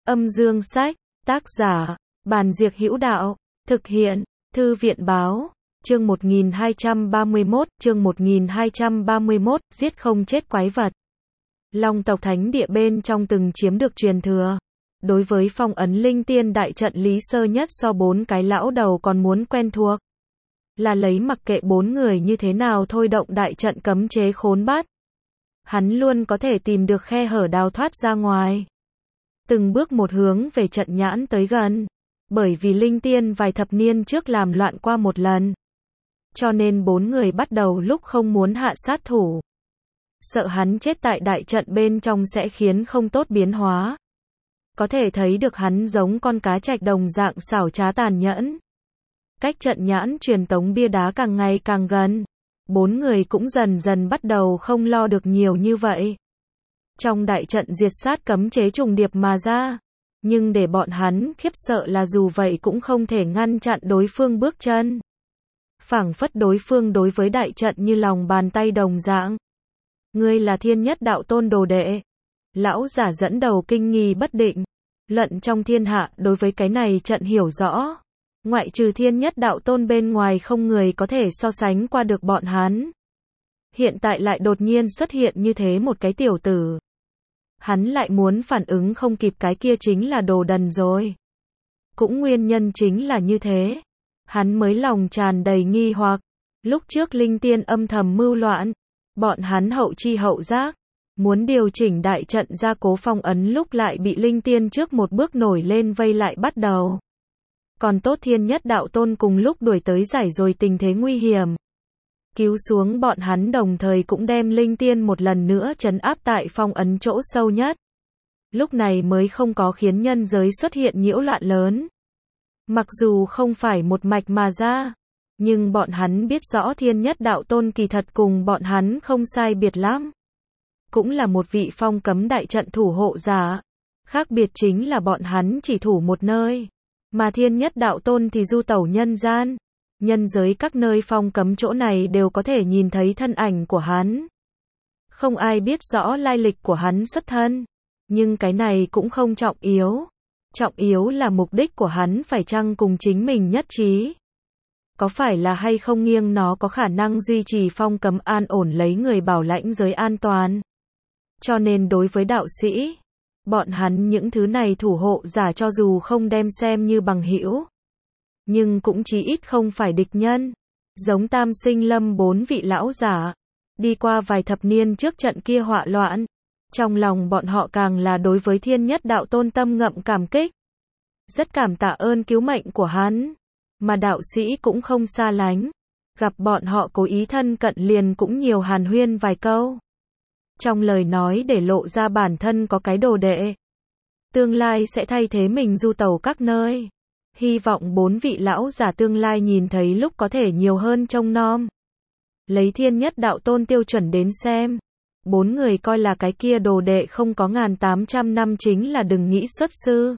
Âm dương sách, tác giả, Bàn Diệc Hữu Đạo, thực hiện, Thư viện báo, chương 1231, giết không chết quái vật. Long tộc thánh địa bên trong từng chiếm được truyền thừa. Đối với phong ấn linh tiên đại trận Lý Sơ Nhất so 4 cái lão đầu còn muốn quen thuộc. Là lấy mặc kệ 4 người như thế nào thôi động đại trận cấm chế khốn bắt. Hắn luôn có thể tìm được khe hở đào thoát ra ngoài. Từng bước một hướng về trận nhãn tới gần. Bởi vì linh tiên vài thập niên trước làm loạn qua một lần. Cho nên 4 người bắt đầu lúc không muốn hạ sát thủ. Sợ hắn chết tại đại trận bên trong sẽ khiến không tốt biến hóa. Có thể thấy được hắn giống con cá trạch đồng dạng xảo trá tàn nhẫn. Cách trận nhãn truyền tống bia đá càng ngày càng gần. 4 người cũng dần dần bắt đầu không lo được nhiều như vậy. Trong đại trận diệt sát cấm chế trùng điệp mà ra. Nhưng để bọn hắn khiếp sợ là dù vậy cũng không thể ngăn chặn đối phương bước chân. Phảng phất đối phương đối với đại trận như lòng bàn tay đồng dạng. Ngươi là Thiên Nhất Đạo Tôn đồ đệ. Lão giả dẫn đầu kinh nghi bất định. Luận trong thiên hạ đối với cái này trận hiểu rõ. Ngoại trừ Thiên Nhất Đạo Tôn bên ngoài không người có thể so sánh qua được bọn hắn. Hiện tại lại đột nhiên xuất hiện như thế một cái tiểu tử. Hắn lại muốn phản ứng không kịp, cái kia chính là đồ đần rồi. Cũng nguyên nhân chính là như thế. Hắn mới lòng tràn đầy nghi hoặc. Lúc trước linh tiên âm thầm mưu loạn. Bọn hắn hậu chi hậu giác. Muốn điều chỉnh đại trận ra cố phong ấn lúc lại bị linh tiên trước một bước nổi lên vây lại bắt đầu. Còn tốt Thiên Nhất Đạo Tôn cùng lúc đuổi tới giải rồi tình thế nguy hiểm. Cứu xuống bọn hắn đồng thời cũng đem linh tiên một lần nữa trấn áp tại phong ấn chỗ sâu nhất. Lúc này mới không có khiến nhân giới xuất hiện nhiễu loạn lớn. Mặc dù không phải một mạch mà ra, nhưng bọn hắn biết rõ Thiên Nhất Đạo Tôn kỳ thật cùng bọn hắn không sai biệt lắm. Cũng là một vị phong cấm đại trận thủ hộ giả. Khác biệt chính là bọn hắn chỉ thủ một nơi. Mà Thiên Nhất Đạo Tôn thì du tẩu nhân gian. Nhân giới các nơi phong cấm chỗ này đều có thể nhìn thấy thân ảnh của hắn. Không ai biết rõ lai lịch của hắn xuất thân. Nhưng cái này cũng không trọng yếu. Trọng yếu là mục đích của hắn phải chăng cùng chính mình nhất trí. Có phải là hay không nghiêng nó có khả năng duy trì phong cấm an ổn lấy người bảo lãnh giới an toàn. Cho nên đối với đạo sĩ, bọn hắn những thứ này thủ hộ giả cho dù không đem xem như bằng hữu, nhưng cũng chí ít không phải địch nhân. Giống Tam Sinh Lâm 4 vị lão giả, đi qua vài thập niên trước trận kia họa loạn, trong lòng bọn họ càng là đối với Thiên Nhất Đạo Tôn tâm ngậm cảm kích. Rất cảm tạ ơn cứu mệnh của hắn, mà đạo sĩ cũng không xa lánh, gặp bọn họ cố ý thân cận liền cũng nhiều hàn huyên vài câu. Trong lời nói để lộ ra bản thân có cái đồ đệ. Tương lai sẽ thay thế mình du tẩu các nơi. Hy vọng 4 vị lão giả tương lai nhìn thấy lúc có thể nhiều hơn trông nom. Lấy Thiên Nhất Đạo Tôn tiêu chuẩn đến xem. 4 người coi là cái kia đồ đệ không có 1800 năm chính là đừng nghĩ xuất sư.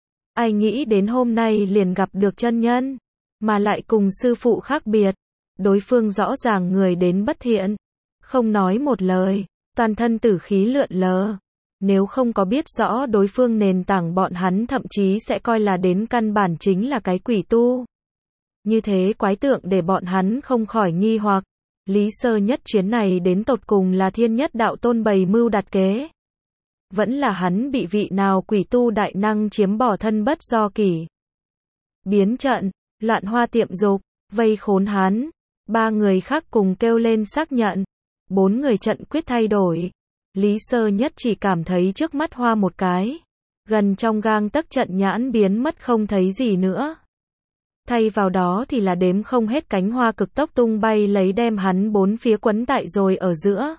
Ai nghĩ đến hôm nay liền gặp được chân nhân. Mà lại cùng sư phụ khác biệt. Đối phương rõ ràng người đến bất thiện. Không nói một lời. Toàn thân tử khí lượn lờ. Nếu không có biết rõ đối phương nền tảng bọn hắn thậm chí sẽ coi là đến căn bản chính là cái quỷ tu. Như thế quái tượng để bọn hắn không khỏi nghi hoặc. Lý Sơ Nhất chuyến này đến tột cùng là Thiên Nhất Đạo Tôn bày mưu đặt kế. Vẫn là hắn bị vị nào quỷ tu đại năng chiếm bỏ thân bất do kỷ. Biến trận, loạn hoa tiệm dục, vây khốn hắn. 3 người khác cùng kêu lên xác nhận. 4 người trận quyết thay đổi. Lý Sơ Nhất chỉ cảm thấy trước mắt hoa một cái. Gần trong gang tấc trận nhãn biến mất không thấy gì nữa. Thay vào đó thì là đếm không hết cánh hoa cực tốc tung bay lấy đem hắn 4 phía quấn tại rồi ở giữa.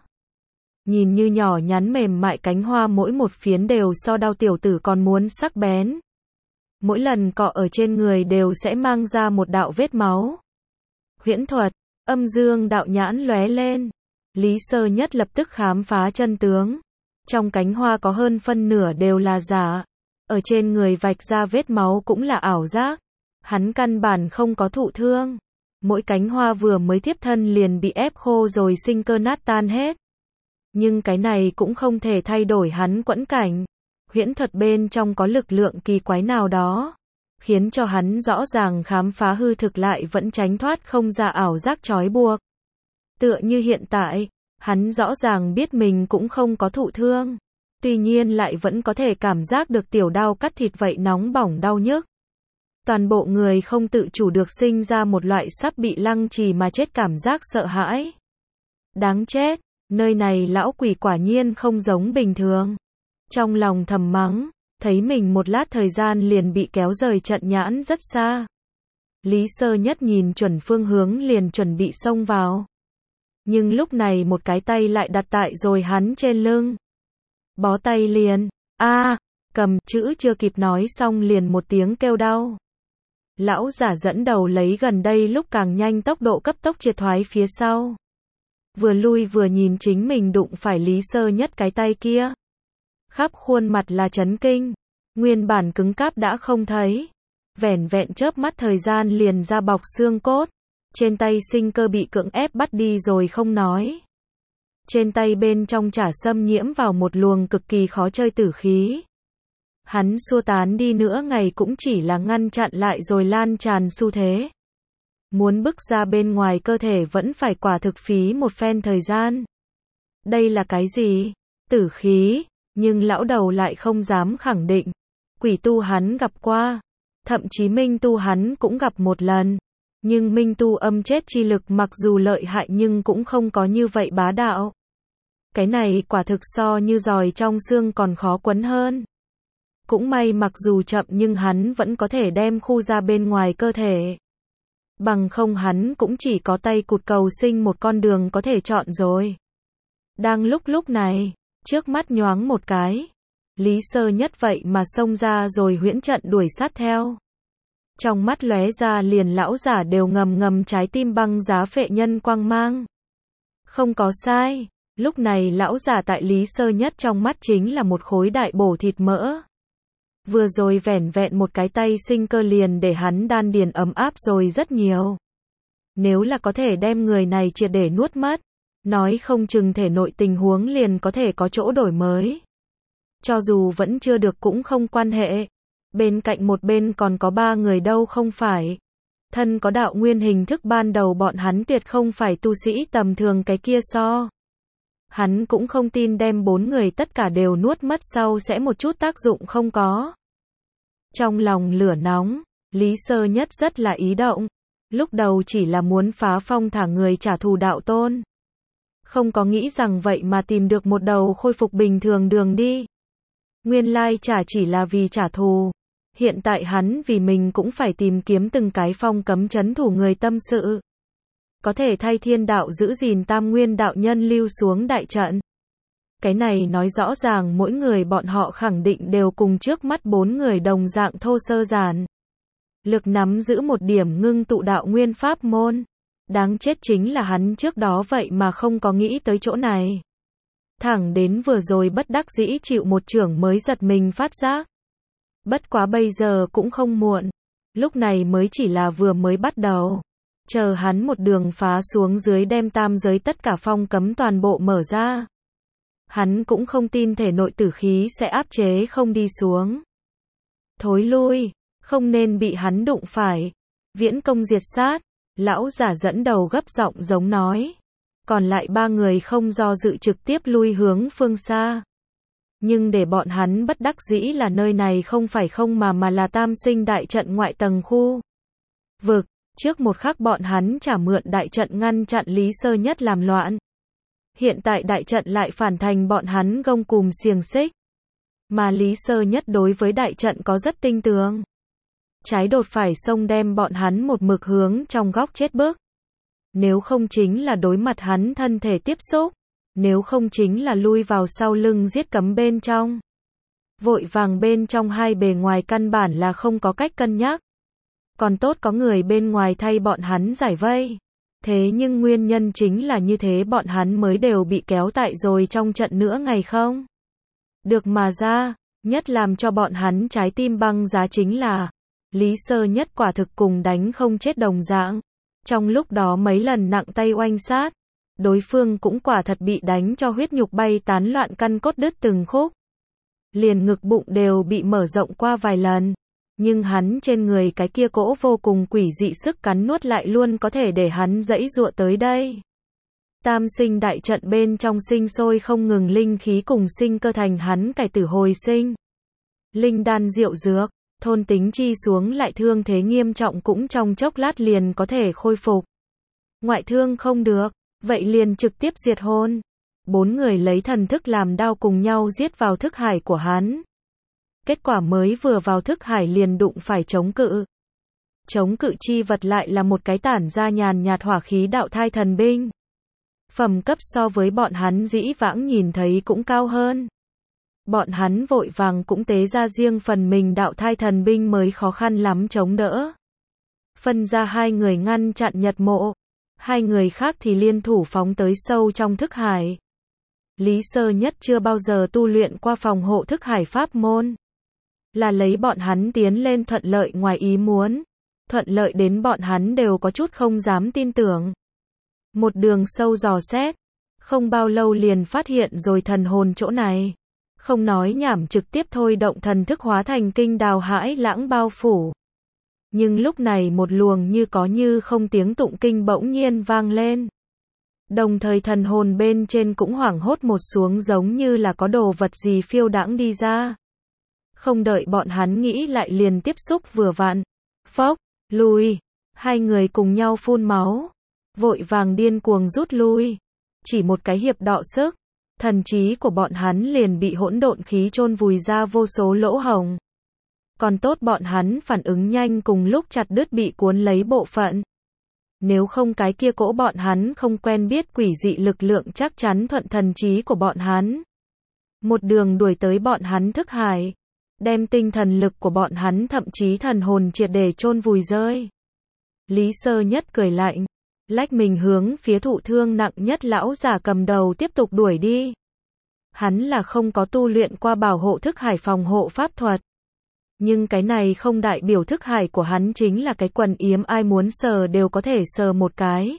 Nhìn như nhỏ nhắn mềm mại cánh hoa mỗi một phiến đều so đao tiểu tử còn muốn sắc bén. Mỗi lần cọ ở trên người đều sẽ mang ra một đạo vết máu. Huyễn thuật, âm dương đạo nhãn lóe lên. Lý Sơ Nhất lập tức khám phá chân tướng. Trong cánh hoa có hơn phân nửa đều là giả. Ở trên người vạch ra vết máu cũng là ảo giác. Hắn căn bản không có thụ thương. Mỗi cánh hoa vừa mới tiếp thân liền bị ép khô rồi sinh cơ nát tan hết. Nhưng cái này cũng không thể thay đổi hắn quẫn cảnh. huyễn thuật bên trong có lực lượng kỳ quái nào đó, khiến cho hắn rõ ràng khám phá hư thực lại vẫn tránh thoát không ra ảo giác trói buộc. Tựa như hiện tại, hắn rõ ràng biết mình cũng không có thụ thương, tuy nhiên lại vẫn có thể cảm giác được tiểu đao cắt thịt vậy nóng bỏng đau nhức. Toàn bộ người không tự chủ được sinh ra một loại sắp bị lăng trì mà chết cảm giác sợ hãi. Đáng chết, nơi này lão quỷ quả nhiên không giống bình thường. Trong lòng thầm mắng, thấy mình một lát thời gian liền bị kéo rời trận nhãn rất xa. Lý Sơ Nhất nhìn chuẩn phương hướng liền chuẩn bị xông vào. Nhưng lúc này một cái tay lại đặt tại rồi hắn trên lưng. Bó tay liền, cầm chữ chưa kịp nói xong liền một tiếng kêu đau. Lão giả dẫn đầu lấy gần đây lúc càng nhanh tốc độ cấp tốc triệt thoái phía sau. Vừa lui vừa nhìn chính mình đụng phải Lý Sơ Nhất cái tay kia. Khắp khuôn mặt là chấn kinh, nguyên bản cứng cáp đã không thấy. Vẻn vẹn chớp mắt thời gian liền ra bọc xương cốt. Trên tay sinh cơ bị cưỡng ép bắt đi rồi không nói. Trên tay bên trong chả xâm nhiễm vào một luồng cực kỳ khó chơi tử khí. Hắn xua tán đi nữa ngày cũng chỉ là ngăn chặn lại rồi lan tràn xu thế. Muốn bức ra bên ngoài cơ thể vẫn phải quả thực phí một phen thời gian. Đây là cái gì? Tử khí, nhưng lão đầu lại không dám khẳng định. Quỷ tu hắn gặp qua, thậm chí minh tu hắn cũng gặp một lần. Nhưng minh tu âm chết chi lực mặc dù lợi hại nhưng cũng không có như vậy bá đạo. Cái này quả thực so như giòi trong xương còn khó quấn hơn. Cũng may mặc dù chậm nhưng hắn vẫn có thể đem khu ra bên ngoài cơ thể. Bằng không hắn cũng chỉ có tay cụt cầu sinh một con đường có thể chọn rồi. Đang lúc này, trước mắt nhoáng một cái. Lý Sơ Nhất vậy mà xông ra rồi huyễn trận đuổi sát theo. Trong mắt lóe ra liền lão giả đều ngầm trái tim băng giá phệ nhân quang mang. Không có sai, lúc này lão giả tại Lý Sơ Nhất trong mắt chính là một khối đại bổ thịt mỡ. Vừa rồi vẻn vẹn một cái tay sinh cơ liền để hắn đan điền ấm áp rồi rất nhiều. Nếu là có thể đem người này triệt để nuốt mất, nói không chừng thể nội tình huống liền có thể có chỗ đổi mới. Cho dù vẫn chưa được cũng không quan hệ. Bên cạnh một bên còn có 3 người đâu không phải. Thân có đạo nguyên hình thức ban đầu bọn hắn tuyệt không phải tu sĩ tầm thường cái kia so. Hắn cũng không tin đem 4 người tất cả đều nuốt mất sau sẽ một chút tác dụng không có. Trong lòng lửa nóng, Lý Sơ Nhất rất là ý động. Lúc đầu chỉ là muốn phá phong thả người trả thù đạo tôn. Không có nghĩ rằng vậy mà tìm được một đầu khôi phục bình thường đường đi. Nguyên lai chả chỉ là vì trả thù. Hiện tại hắn vì mình cũng phải tìm kiếm từng cái phong cấm trấn thủ người tâm sự. Có thể thay thiên đạo giữ gìn tam nguyên đạo nhân lưu xuống đại trận. Cái này nói rõ ràng mỗi người bọn họ khẳng định đều cùng trước mắt 4 người đồng dạng thô sơ giản. Lực nắm giữ một điểm ngưng tụ đạo nguyên pháp môn. Đáng chết chính là hắn trước đó vậy mà không có nghĩ tới chỗ này. Thẳng đến vừa rồi bất đắc dĩ chịu một chưởng mới giật mình phát giác. Bất quá bây giờ cũng không muộn. Lúc này mới chỉ là vừa mới bắt đầu. Chờ hắn một đường phá xuống dưới đem tam giới tất cả phong cấm toàn bộ mở ra. Hắn cũng không tin thể nội tử khí sẽ áp chế không đi xuống. Thối lui, không nên bị hắn đụng phải. Viễn công diệt sát, lão giả dẫn đầu gấp giọng giống nói. Còn lại 3 người không do dự trực tiếp lui hướng phương xa. Nhưng để bọn hắn bất đắc dĩ là nơi này không phải không mà là tam sinh đại trận ngoại tầng khu vực. Trước một khắc bọn hắn trả mượn đại trận ngăn chặn Lý Sơ Nhất làm loạn. Hiện tại đại trận lại phản thành bọn hắn gông cùm xiềng xích. Mà Lý Sơ Nhất đối với đại trận có rất tinh tường. Trái đột phải xông đem bọn hắn một mực hướng trong góc chết bước. Nếu không chính là đối mặt hắn thân thể tiếp xúc. Nếu không chính là lui vào sau lưng giết cấm bên trong. Vội vàng bên trong hai bề ngoài căn bản là không có cách cân nhắc. Còn tốt có người bên ngoài thay bọn hắn giải vây. Thế nhưng nguyên nhân chính là như thế bọn hắn mới đều bị kéo tại rồi trong trận nữa ngày không. Được mà ra, nhất làm cho bọn hắn trái tim băng giá chính là Lý Sơ Nhất quả thực cùng đánh không chết đồng dạng. Trong lúc đó mấy lần nặng tay oanh sát, đối phương cũng quả thật bị đánh cho huyết nhục bay tán loạn căn cốt đứt từng khúc. liền ngực bụng đều bị mở rộng qua vài lần. Nhưng hắn trên người cái kia cỗ vô cùng quỷ dị sức cắn nuốt lại luôn có thể để hắn giãy giụa tới đây. Tam sinh đại trận bên trong sinh sôi không ngừng linh khí cùng sinh cơ thành hắn cải tử hồi sinh. Linh đan diệu dược, thôn tính chi xuống lại thương thế nghiêm trọng cũng trong chốc lát liền có thể khôi phục. Ngoại thương không được, vậy liền trực tiếp diệt hồn. 4 người lấy thần thức làm đao cùng nhau giết vào thức hải của hắn. Kết quả mới vừa vào thức hải liền đụng phải chống cự. Chống cự chi vật lại là một cái tản ra nhàn nhạt hỏa khí đạo thai thần binh. Phẩm cấp so với bọn hắn dĩ vãng nhìn thấy cũng cao hơn. Bọn hắn vội vàng cũng tế ra riêng phần mình đạo thai thần binh mới khó khăn lắm chống đỡ. Phân ra 2 người ngăn chặn Nhật Mộ. 2 người khác thì liên thủ phóng tới sâu trong thức hải. Lý Sơ Nhất chưa bao giờ tu luyện qua phòng hộ thức hải pháp môn. Là lấy bọn hắn tiến lên thuận lợi ngoài ý muốn. Thuận lợi đến bọn hắn đều có chút không dám tin tưởng. Một đường sâu dò xét. Không bao lâu liền phát hiện rồi thần hồn chỗ này. Không nói nhảm trực tiếp thôi động thần thức hóa thành kinh đào hãi lãng bao phủ. Nhưng lúc này một luồng như có như không tiếng tụng kinh bỗng nhiên vang lên. Đồng thời thần hồn bên trên cũng hoảng hốt một xuống giống như là có đồ vật gì phiêu đãng đi ra. Không đợi bọn hắn nghĩ lại liền tiếp xúc vừa vặn. Phốc, lui. 2 người cùng nhau phun máu. Vội vàng điên cuồng rút lui. Chỉ một cái hiệp đọ sức. Thần trí của bọn hắn liền bị hỗn độn khí chôn vùi ra vô số lỗ hổng. Còn tốt bọn hắn phản ứng nhanh cùng lúc chặt đứt bị cuốn lấy bộ phận. Nếu không cái kia cỗ bọn hắn không quen biết quỷ dị lực lượng chắc chắn thuận thần trí của bọn hắn. Một đường đuổi tới bọn hắn thức hải. Đem tinh thần lực của bọn hắn thậm chí thần hồn triệt để chôn vùi rơi. Lý Sơ Nhất cười lạnh. Lách mình hướng phía thụ thương nặng nhất lão giả cầm đầu tiếp tục đuổi đi. Hắn là không có tu luyện qua bảo hộ thức hải phòng hộ pháp thuật. Nhưng cái này không đại biểu thức hải của hắn chính là cái quần yếm ai muốn sờ đều có thể sờ một cái.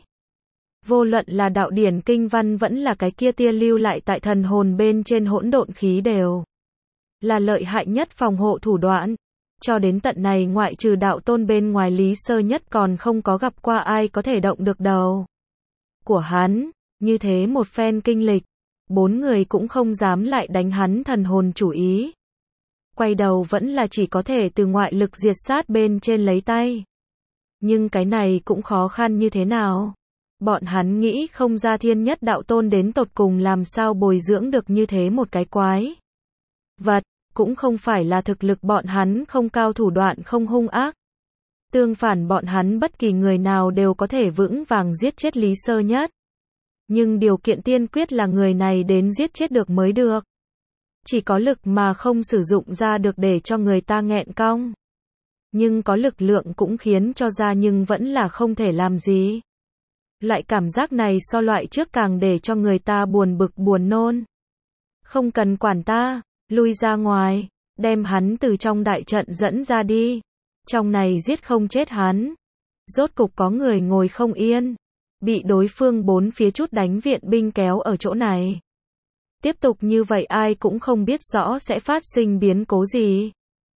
Vô luận là đạo điển kinh văn vẫn là cái kia tia lưu lại tại thần hồn bên trên hỗn độn khí đều là lợi hại nhất phòng hộ thủ đoạn. Cho đến tận này ngoại trừ đạo tôn bên ngoài Lý Sơ Nhất còn không có gặp qua ai có thể động được đầu của hắn. Như thế một phen kinh lịch, 4 người cũng không dám lại đánh hắn thần hồn chủ ý. Quay đầu vẫn là chỉ có thể từ ngoại lực diệt sát bên trên lấy tay. Nhưng cái này cũng khó khăn như thế nào. Bọn hắn nghĩ không ra thiên nhất đạo tôn đến tột cùng làm sao bồi dưỡng được như thế một cái quái vật. Cũng không phải là thực lực bọn hắn không cao thủ đoạn không hung ác. Tương phản bọn hắn bất kỳ người nào đều có thể vững vàng giết chết Lý Sơ Nhất. Nhưng điều kiện tiên quyết là người này đến giết chết được mới được. Chỉ có lực mà không sử dụng ra được để cho người ta nghẹn cong. Nhưng có lực lượng cũng khiến cho ra nhưng vẫn là không thể làm gì. Loại cảm giác này so loại trước càng để cho người ta buồn bực buồn nôn. Không cần quản ta. Lui ra ngoài, đem hắn từ trong đại trận dẫn ra đi. Trong này giết không chết hắn. Rốt cục có người ngồi không yên. Bị đối phương 4 phía chút đánh viện binh kéo ở chỗ này. Tiếp tục như vậy ai cũng không biết rõ sẽ phát sinh biến cố gì.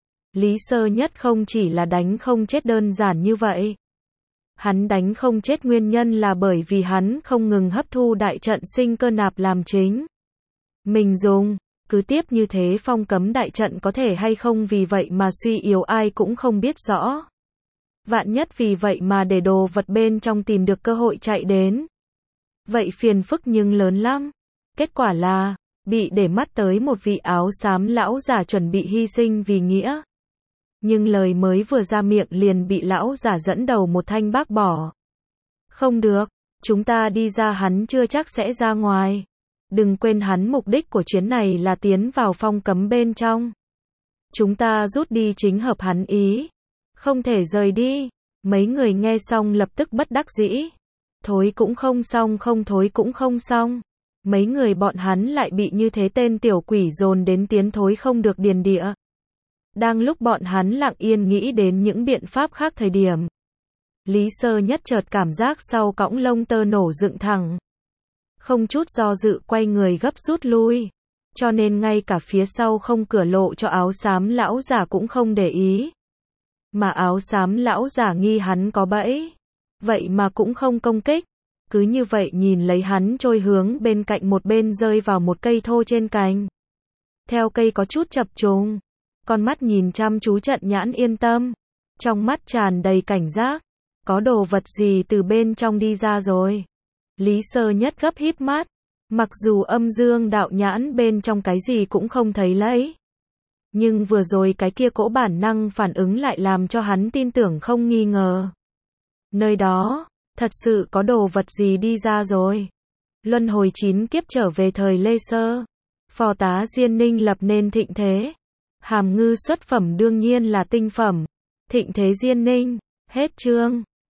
Lý Sơ Nhất không chỉ là đánh không chết đơn giản như vậy. Hắn đánh không chết nguyên nhân là bởi vì hắn không ngừng hấp thu đại trận sinh cơ nạp làm chính. Mình dùng. Cứ tiếp như thế phong cấm đại trận có thể hay không vì vậy mà suy yếu ai cũng không biết rõ. Vạn nhất vì vậy mà để đồ vật bên trong tìm được cơ hội chạy đến. Vậy phiền phức nhưng lớn lắm. Kết quả là, bị để mắt tới một vị áo xám lão giả chuẩn bị hy sinh vì nghĩa. Nhưng lời mới vừa ra miệng liền bị lão giả dẫn đầu một thanh bác bỏ. Không được, chúng ta đi ra hắn chưa chắc sẽ ra ngoài. Đừng quên hắn mục đích của chuyến này là tiến vào phong cấm bên trong. Chúng ta rút đi chính hợp hắn ý. Không thể rời đi. Mấy người nghe xong lập tức bất đắc dĩ. Thối cũng không xong không thối cũng không xong. Mấy người bọn hắn lại bị như thế tên tiểu quỷ dồn đến tiến thối không được điền địa. Đang lúc bọn hắn lặng yên nghĩ đến những biện pháp khác thời điểm. Lý Sơ Nhất chợt cảm giác sau cõng lông tơ nổ dựng thẳng. Không chút do dự quay người gấp rút lui. cho nên ngay cả phía sau không cửa lộ cho áo xám lão giả cũng không để ý. Mà áo xám lão giả nghi hắn có bẫy, vậy mà cũng không công kích, cứ như vậy nhìn lấy hắn trôi hướng bên cạnh một bên rơi vào một cây thô trên cành. Theo cây có chút chập chùng, con mắt nhìn chăm chú Trận Nhãn yên tâm, trong mắt tràn đầy cảnh giác, có đồ vật gì từ bên trong đi ra rồi. Lý Sơ Nhất gấp híp mắt, mặc dù âm dương đạo nhãn bên trong cái gì cũng không thấy lấy, nhưng vừa rồi cái kia cỗ bản năng phản ứng lại làm cho hắn tin tưởng không nghi ngờ. Nơi đó, thật sự có đồ vật gì đi ra rồi. Luân hồi 9 kiếp trở về thời Lê Sơ, phò tá Diên Ninh lập nên thịnh thế. Hàm Ngư xuất phẩm đương nhiên là tinh phẩm. Thịnh thế Diên Ninh, hết chương.